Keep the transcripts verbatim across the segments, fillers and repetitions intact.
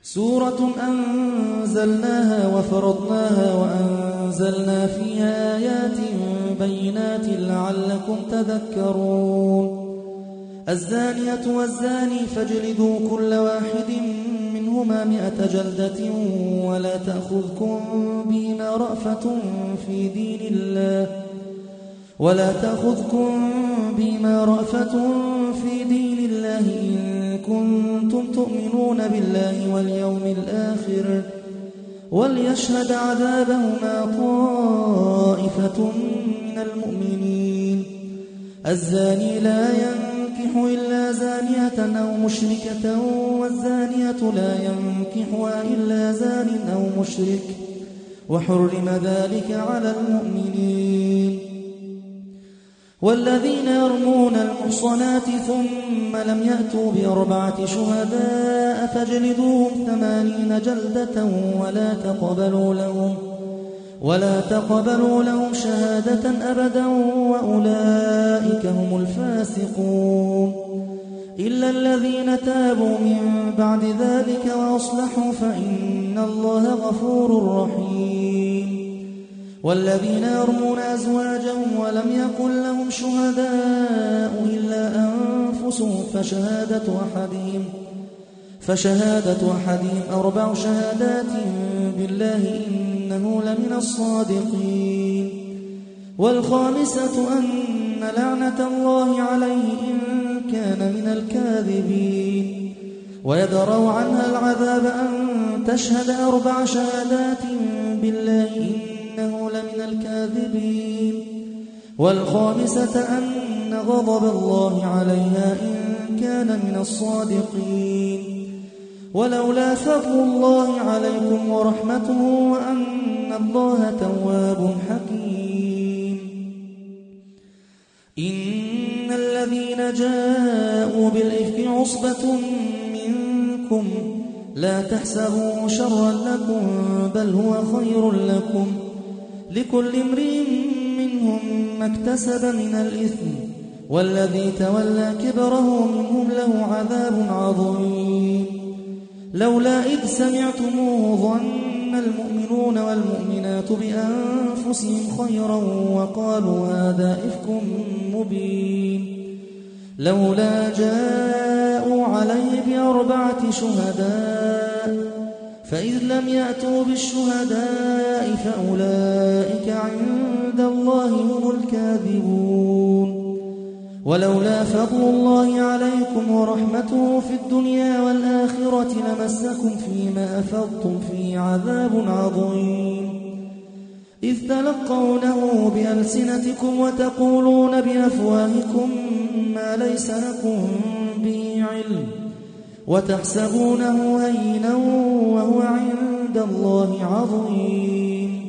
سورة أنزلناها وفرضناها وأنزلنا فيها آيات بينات لعلكم تذكرون. الزانية والزاني فاجلدوا كل واحد منهما مئة جلدة ولا تأخذكم بهما رأفة في دين الله ولا تأخذكم بما رأفة في دين الله إن كنتم تؤمنون بالله واليوم الآخر وليشهد عذابهما طائفة من المؤمنين. الزاني لا ينكح إلا زانية أو مشركة والزانية لا ينكحها إلا زان أو مشرك وحرم ذلك على المؤمنين. والذين يرمون المحصنات ثم لم يأتوا بأربعة شهداء فاجلدوهم ثمانين جلدة ولا تقبلوا لهم ولا تقبلوا لهم شهادة أبدا وأولئك هم الفاسقون. إلا الذين تابوا من بعد ذلك وأصلحوا فإن الله غفور رحيم. والذين يرمون أزواجهم ولم يكن لهم شهداء إلا أنفسهم فشهادة أحدهم فشهادة أحدهم أربع شهادات بالله إنه لمن الصادقين. والخامسة أن لعنة الله عليه إن كان من الكاذبين. ويدروا عنها العذاب أن تشهد أربع شهادات بالله إنه لمن الكاذبين. والخامسة أن غضب الله عليها إن كان من الصادقين. ولولا فضل الله عليكم ورحمته وأن الله تواب حكيم. إن الذين جاءوا بالإفك عصبة منكم لا تحسبوا شرا لكم بل هو خير لكم لكل امرئ منهم ما اكتسب من الإثم والذي تولى كبره منهم له عذاب عظيم. لولا إذ سمعتموه ظن المؤمنون والمؤمنات بأنفسهم خيرا وقالوا هذا إفك مبين. لولا جاءوا عليه بأربعة شهداء فإذ لم يأتوا بالشهداء فأولئك عند الله هم الكاذبون. ولولا فضل الله عليكم ورحمته في الدنيا والآخرة لمسكم فيما أفضتم فيه عذاب عظيم. إذ تلقونه بألسنتكم وتقولون بأفواهكم ما ليس لكم به علم وتحسبونه هينا وهو عند الله عظيم.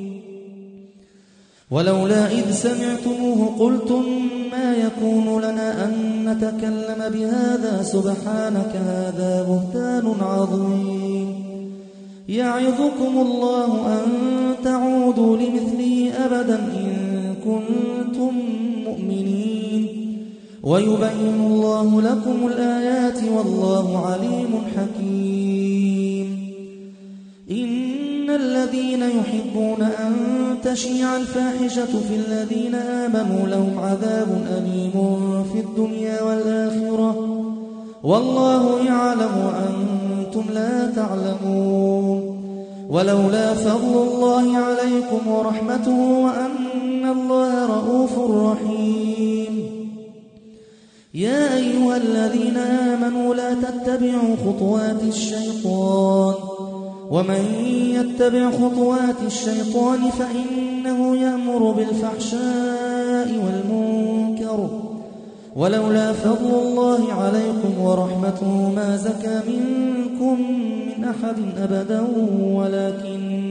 ولولا إذ سمعتموه قلتم ما يكون لنا أن نتكلم بهذا سبحانك هذا بهتان عظيم. يعظكم الله أن تعودوا لمثله أبدا إن كنتم مؤمنين ويبين الله لكم الآيات والله عليم حكيم. إن الذين يحبون أن تشيع الفاحشة في الذين آمنوا لهم عذاب أليم في الدنيا والآخرة والله يعلم وأنتم لا تعلمون. ولولا فضل الله عليكم ورحمته وأن الله رؤوف رحيم. يا أيها الذين آمنوا لا تتبعوا خطوات الشيطان ومن يتبع خطوات الشيطان فإنه يأمر بالفحشاء والمنكر. ولولا فضل الله عليكم ورحمته ما زكى منكم من أحد أبدا ولكن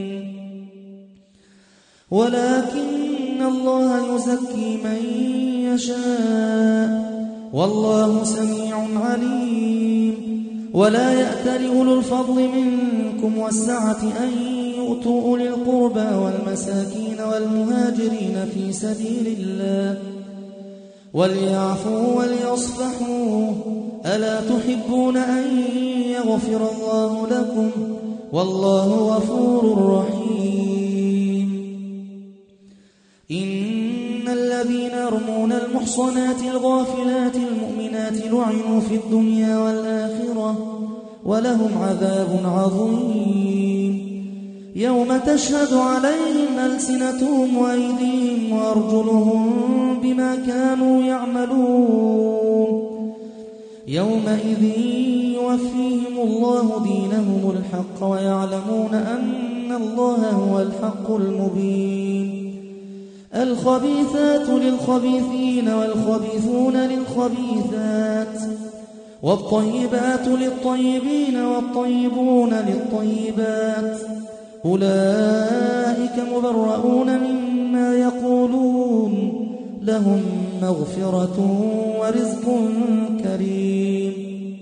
ولكن الله يزكي من يشاء والله سميع عليم. ولا يأتل أولو الفضل منكم والسعة أن يؤتوا أولي القربى والمساكين والمهاجرين في سبيل الله وليعفوا وليصفحوا ألا تحبون أن يغفر الله لكم والله غفور رحيم إن الذين يرمون المحصنات الغافلات المؤمنات لعنوا في الدنيا والآخرة ولهم عذاب عظيم يوم تشهد عليهم ألسنتهم وأيديهم وأرجلهم بما كانوا يعملون يومئذ يوفيهم الله دينهم الحق ويعلمون أن الله هو الحق المبين الخبيثات للخبيثين والخبيثون للخبيثات والطيبات للطيبين والطيبون للطيبات أولئك مبرؤون مما يقولون لهم مغفرة ورزق كريم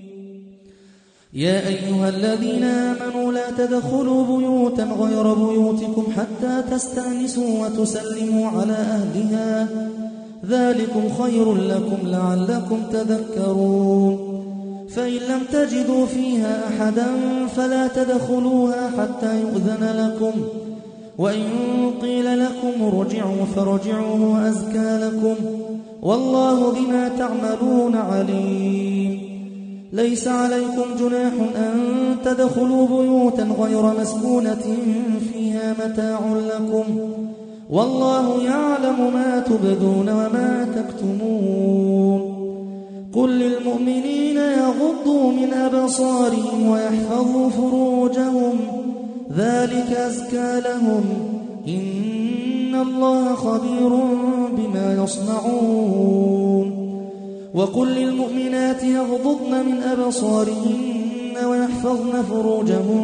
يا أيها الذين آمنوا لا تدخلوا بيوتا غير بيوتكم حتى تستأنسوا وتسلموا على أهلها ذلكم خير لكم لعلكم تذكرون فإن لم تجدوا فيها أحدا فلا تدخلوها حتى يؤذن لكم وإن قيل لكم ارجعوا فارجعوا هو أزكى لكم والله بما تعملون عليم ليس عليكم جناح أن تدخلوا بيوتا غير مسكونة فيها متاع لكم والله يعلم ما تبدون وما تكتمون قل للمؤمنين يغضوا من أبصارهم ويحفظوا فروجهم ذلك أزكى لهم إن الله خبير بما يصنعون وقل للمؤمنات يغضضن من أبصارهن ويحفظن فروجهن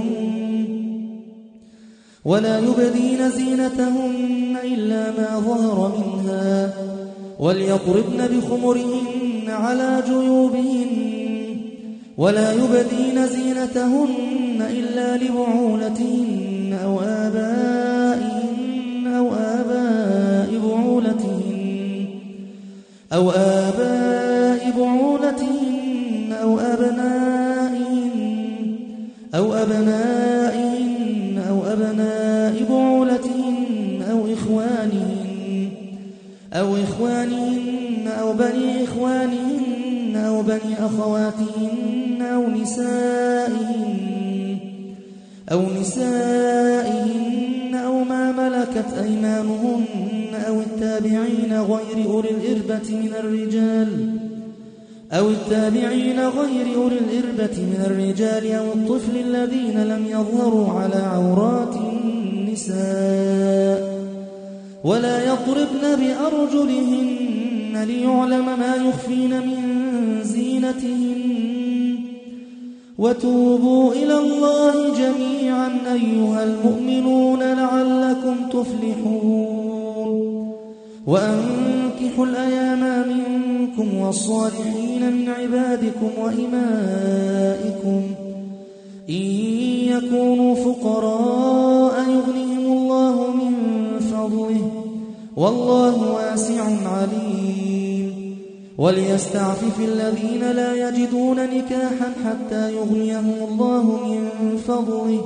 ولا يبدين زينتهن إلا ما ظهر منها وليضربن بخمرهن على جيوبهن ولا يبدين زينتهن إلا لبعولتهن أو آبائهن أو آباء بعولتهن أو آباء بعولتهن أو أبنائهن أو أبنائهن أو أبناء بعولتهن أو إخوانهن أو إخوانهن أو بني إخوانهن أو بني أخواتهن أو نسائهن أو نسائهن أو ما ملكت أيمانهن أو التابعين غير أولي الإربة من الرجال أو التابعين غير أولي الإربة من الرجال أو الطفل الذين لم يظهروا على عورات النساء ولا يضربن بأرجلهن ليعلم ما يخفين من زينتهن وتوبوا إلى الله جميعا أيها المؤمنون لعلكم تفلحون وأنكحوا الأيام منكم والصالحين من عبادكم وإمائكم إن يكونوا فقراء يغنيهم الله من فضله والله واسع عليم وليستعفف الذين لا يجدون نكاحا حتى يغنيهم الله من فضله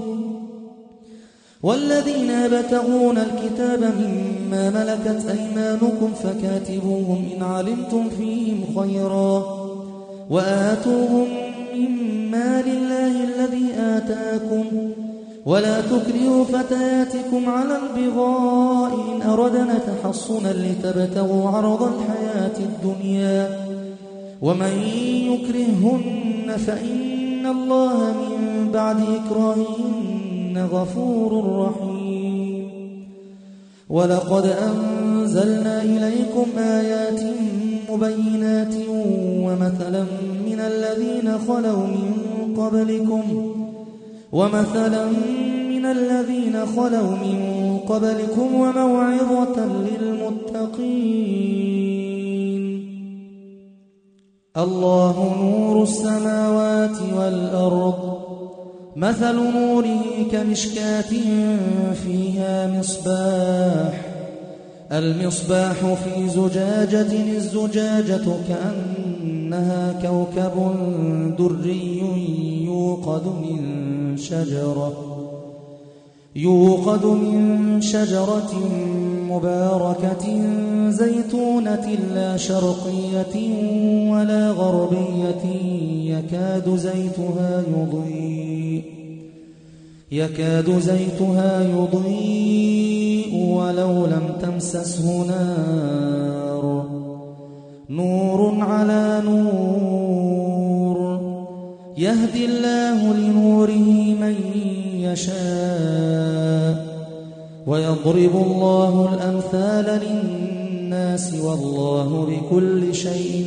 والذين يبتغون الكتاب مما ملكت أيمانكم فكاتبوهم إن علمتم فيهم خيرا وآتوهم من مال الله الذي آتاكم ولا تكرهوا فتياتكم على البغاء إن أردنا تحصنا لتبتغوا عرض الحياة الدنيا ومن يكرههن فإن الله من بعد إكراههن غفور رحيم ولقد أنزلنا إليكم آيات مبينات ومثلا من الذين خلوا من قبلكم ومثلا من الذين خلوا من قبلكم وموعظة للمتقين الله نور السماوات والأرض مثل نوره كمشكاة فيها مصباح المصباح في زجاجة الزجاجة كأنها كوكب دري يوقد من شجرة يوقد من شجرة مباركة زيتونة لا شرقية ولا غربية يكاد زيتها يضيء يكاد زيتها يضيء ولو لم تمسسه نار نور على نور يهدي الله لنوره من يشاء ويضرب الله الأمثال للناس والله بكل شيء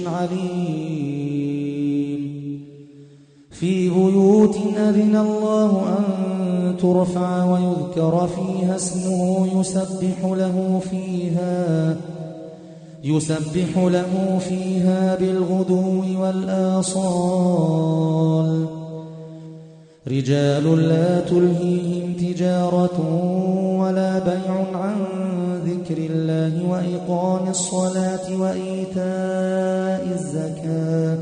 عليم في بيوت أذن الله أن ترفع ويذكر فيها اسمه يسبح له فيها يسبح له فيها بالغدو والآصال رجال لا تلهيهم تجارة ولا بيع عن ذكر الله وإقام الصلاة وإيتاء الزكاة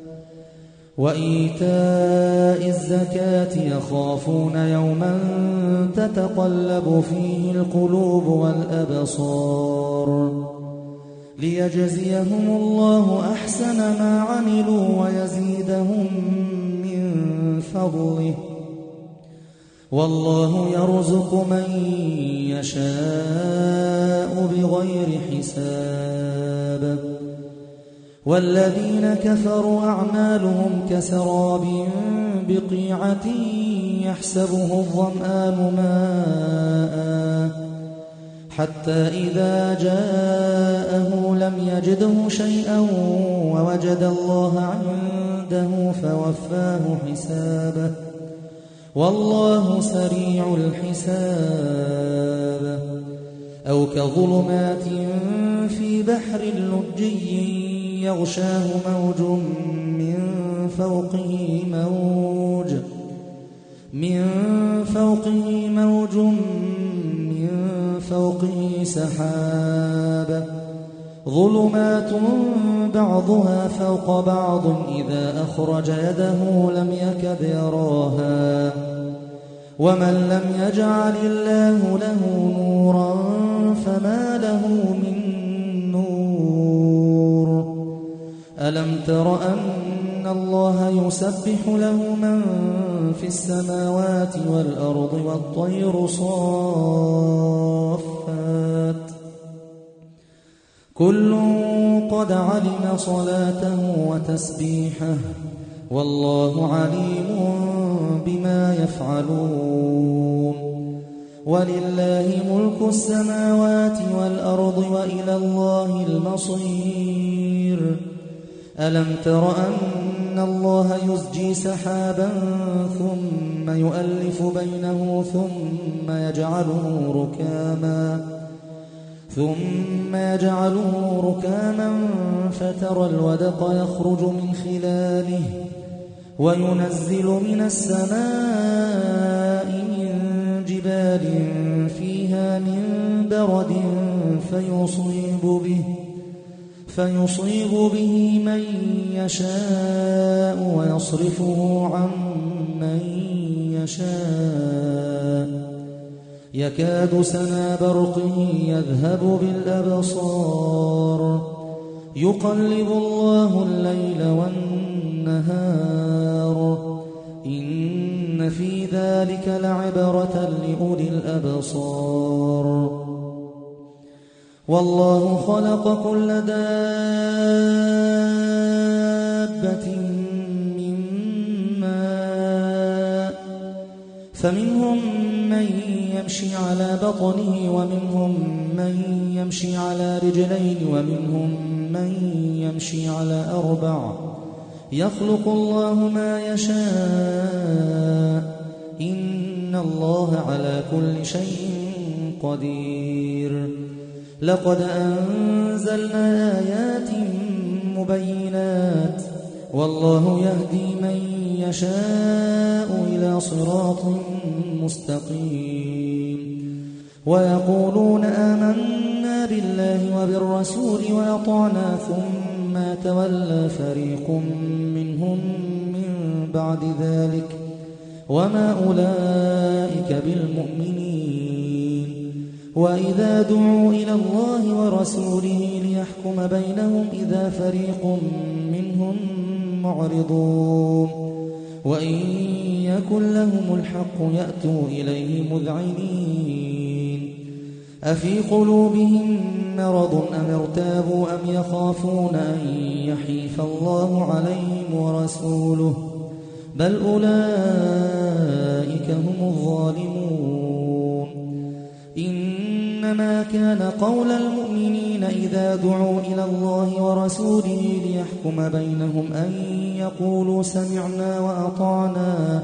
وإيتاء الزكاة يخافون يوما تتقلب فيه القلوب والأبصار ليجزيهم الله أحسن ما عملوا ويزيدهم من فضله والله يرزق من يشاء بغير حساب والذين كفروا أعمالهم كسراب بقيعة يحسبه الظمآن ماء حتى إذا جاءه لم يجده شيئا ووجد الله عنده فوفاه حسابه والله سريع الحساب أو كظلمات في بحر لجي يغشاه موج من فوقه موج من فوقه موج من فوقه سحاب ظلمات بعضها فوق بعض إذا أخرج يده لم يكد يراها ومن لم يجعل الله له نورا فما له من نور ألم تر أن الله يسبح له من في السماوات والأرض والطير صافات كل قد علم صلاته وتسبيحه والله عليم بما يفعلون ولله ملك السماوات والأرض وإلى الله المصير ألم تر أن الله يزجي سحابا ثم يؤلف بينه ثم يجعله ركاما ثم يجعله ركاما فترى الودق يخرج من خلاله وينزل من السماء من جبال فيها من برد فيصيب به فيصيب به من يشاء ويصرفه عن من يشاء يكاد سنا برقه يذهب بالأبصار يقلب الله الليل والنهار إن في ذلك لعبرة لأولي الأبصار والله خلق كل دابة من ماء فمنهم من يمشي على بطنه ومنهم من يمشي على رجلين ومنهم من يمشي على أربع يخلق الله ما يشاء إن الله على كل شيء قدير لقد أنزلنا آيات مبينات والله يهدي من يشاء إلى صراط مستقيم ويقولون آمنا بالله وبالرسول وأطعنا ثم تولى فريق منهم من بعد ذلك وما أولئك بالمؤمنين وإذا دعوا إلى الله ورسوله ليحكم بينهم إذا فريق منهم معرضون وإن يكن لهم الحق يأتوا إليه مذعنين أفي قلوبهم مرض أم ارتابوا أم يخافون أن يحيف الله عليهم ورسوله بل أولئك هم الظالمون إنما كان قول المؤمنين إذا دعوا إلى الله ورسوله ليحكم بينهم أن يقولوا سمعنا وأطعنا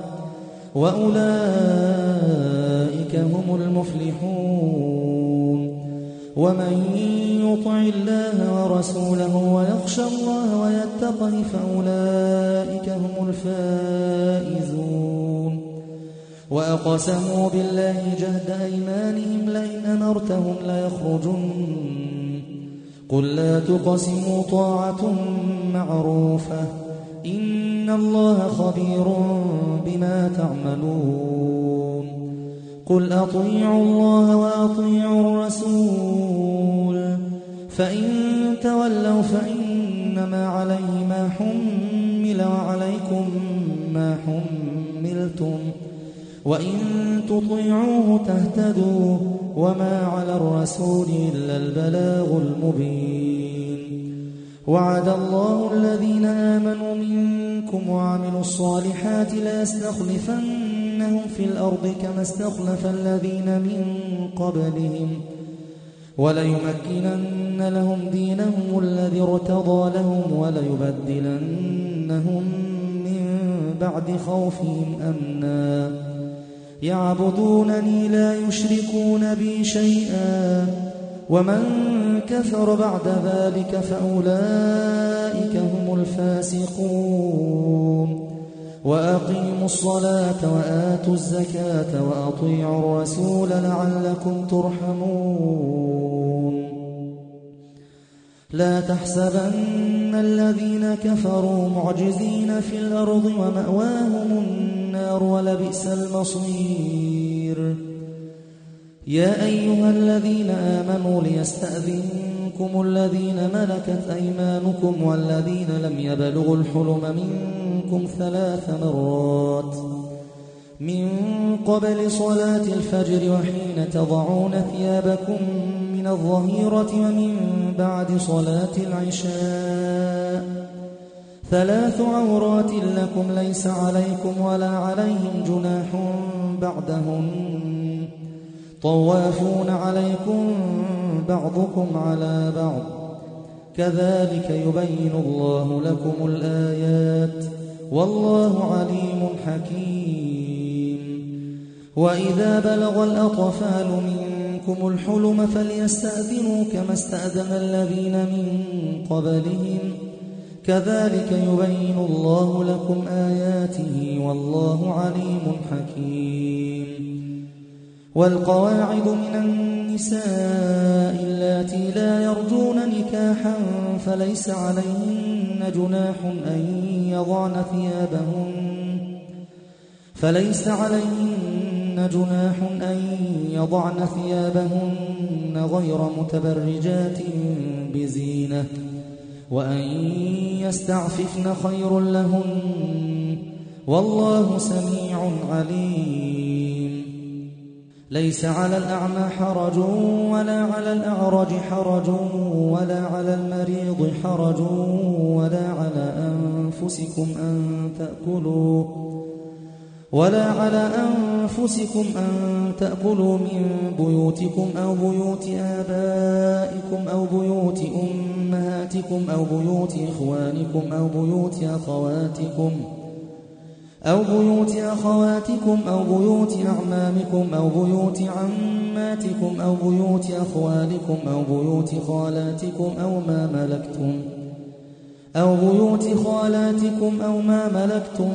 وأولئك هم المفلحون ومن يطع الله ورسوله ويخشى الله ويتقه فأولئك هم الفائزون وأقسموا بالله جهد أيمانهم لئن أمرتهم ليخرجن قل لا تقسموا طاعة معروفة إن الله خبير بما تعملون قل أطيعوا الله وأطيعوا الرسول فإن تولوا فإنما عليه ما حمل وعليكم ما حملتم وإن تطيعوه تهتدوا وما على الرسول إلا البلاغ المبين وعد الله الذين آمنوا منكم وعملوا الصالحات ليستخلفنهم في الأرض كما استخلف الذين من قبلهم وليمكنن لهم دينهم الذي ارتضى لهم وليبدلنهم من بعد خوفهم أمنا يعبدونني لا يشركون بي شيئا ومن كفر بعد ذلك فأولئك هم الفاسقون وأقيموا الصلاة وآتوا الزكاة وأطيعوا الرسول لعلكم ترحمون لا تحسبن الذين كفروا معجزين في الأرض ومأواهم النار ولبئس المصير يا أيها الذين آمنوا ليستأذنكم الذين ملكت أيمانكم والذين لم يبلغوا الحلم منكم ثلاث مرات من قبل صلاة الفجر وحين تضعون ثيابكم من الظهيرة ومن بعد صلاة العشاء ثلاث عورات لكم ليس عليكم ولا عليهم جناح بعدهن طوافون عليكم بعضكم على بعض كذلك يبين الله لكم الآيات والله عليم حكيم وإذا بلغ الأطفال منكم الحلم فليستأذنوا كما استأذن الذين من قبلهم كذلك يبين الله لكم آياته والله عليم حكيم والقواعد من النساء اللاتي لا يرجون نكاحا فليس عليهن جناح أن يضعن ثيابهن فليس عليهن جناح أن يضعن ثيابهن غير متبرجات بزينة وأن يستعففن خير لهن والله سميع عليم ليس على الأعمى حرج ولا على الأعرج حرج ولا على المريض حرج ولا على أنفسكم أن تأكلوا ولا على أنفسكم أن تأكلوا من بيوتكم أو بيوت آبائكم أو بيوت أمهاتكم أو بيوت إخوانكم أو بيوت أخواتكم أو بيوت أخواتكم أو بيوت أعمامكم أو بيوت عماتكم أو بيوت أخوالكم أو بيوت خالاتكم أو ما ملكتم أو بيوت خالاتكم أو ما ملكتم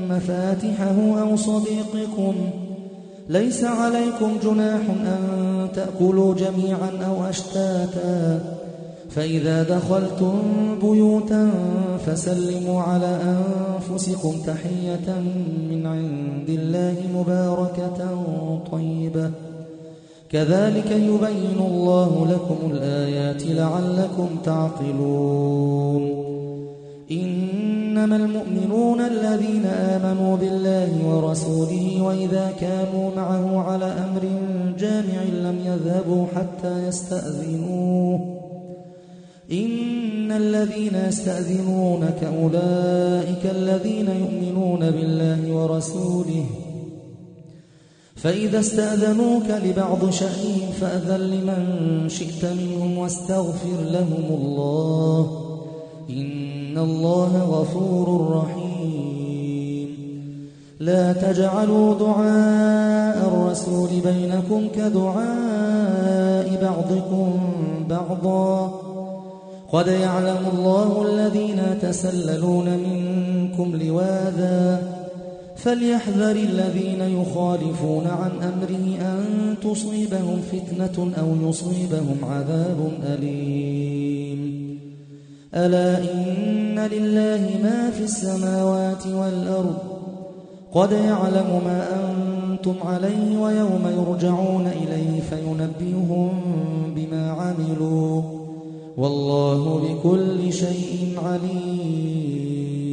مفاتحه أو صديقكم ليس عليكم جناح أن تأكلوا جميعا أو أشتاتا فإذا دخلتم بيوتا فسلموا على أنفسكم تحية من عند الله مباركة طيبة كذلك يبين الله لكم الآيات لعلكم تعقلون إنما المؤمنون الذين آمنوا بالله ورسوله وإذا كانوا معه على أمر جامع لم يذهبوا حتى يستأذنوه إن الذين يستأذنونك أولئك الذين يؤمنون بالله ورسوله فإذا استأذنوك لبعض شأنهم فأذن لمن شئت منهم واستغفر لهم الله إن الله غفور رحيم لا تجعلوا دعاء الرسول بينكم كدعاء بعضكم بعضا قد يعلم الله الذين يتسللون منكم لواذا فليحذر الذين يخالفون عن أمره أن تصيبهم فتنة أو يصيبهم عذاب أليم ألا إن لله ما في السماوات والأرض قد يعلم ما أنتم عليه ويوم يرجعون إليه فينبئهم بما عملوا والله بكل شيء عليم